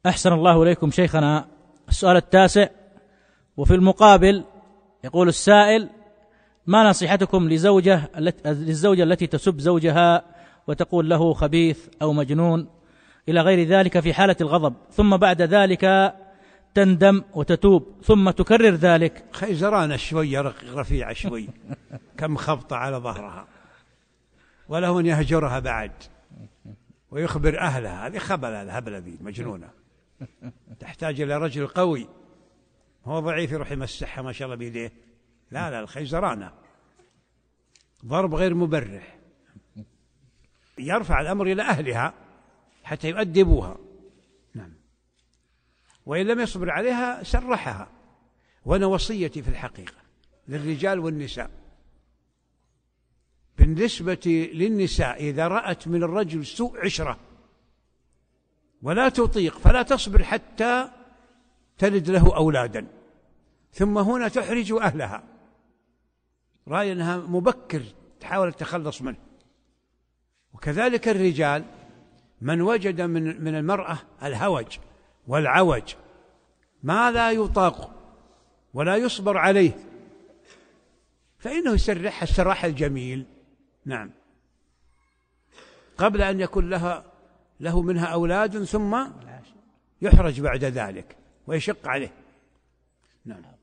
أحسن الله إليكم شيخنا. السؤال التاسع، وفي المقابل يقول السائل: ما نصيحتكم للزوجة التي تسب زوجها وتقول له خبيث أو مجنون إلى غير ذلك في حالة الغضب، ثم بعد ذلك تندم وتتوب ثم تكرر ذلك؟ خيزرانة شوية، رفيعة شوي، كم خبطة على ظهرها، وله أن يهجرها بعد ويخبر أهلها. هذه خبل، الهبلة ذي مجنونة، تحتاج إلى رجل قوي، هو ضعيف يروح يمسحها ما شاء الله بيديه. لا الخيزرانة ضرب غير مبرح، يرفع الأمر إلى أهلها حتى يؤدبوها. نعم. وإن لم يصبر عليها سرحها. وأنا وصيتي في الحقيقة للرجال والنساء، بالنسبة للنساء إذا رأت من الرجل سوء عشرة ولا تطيق فلا تصبر حتى تلد له أولادا، ثم هنا تحرج أهلها، رأي أنها مبكر تحاول التخلص منه. وكذلك الرجال، من وجد من المرأة الهوج والعوج ما لا يطاق ولا يصبر عليه فإنه يسرحها السراح الجميل. نعم، قبل أن يكون له منها أولاد ثم يحرج بعد ذلك ويشق عليه. نعم.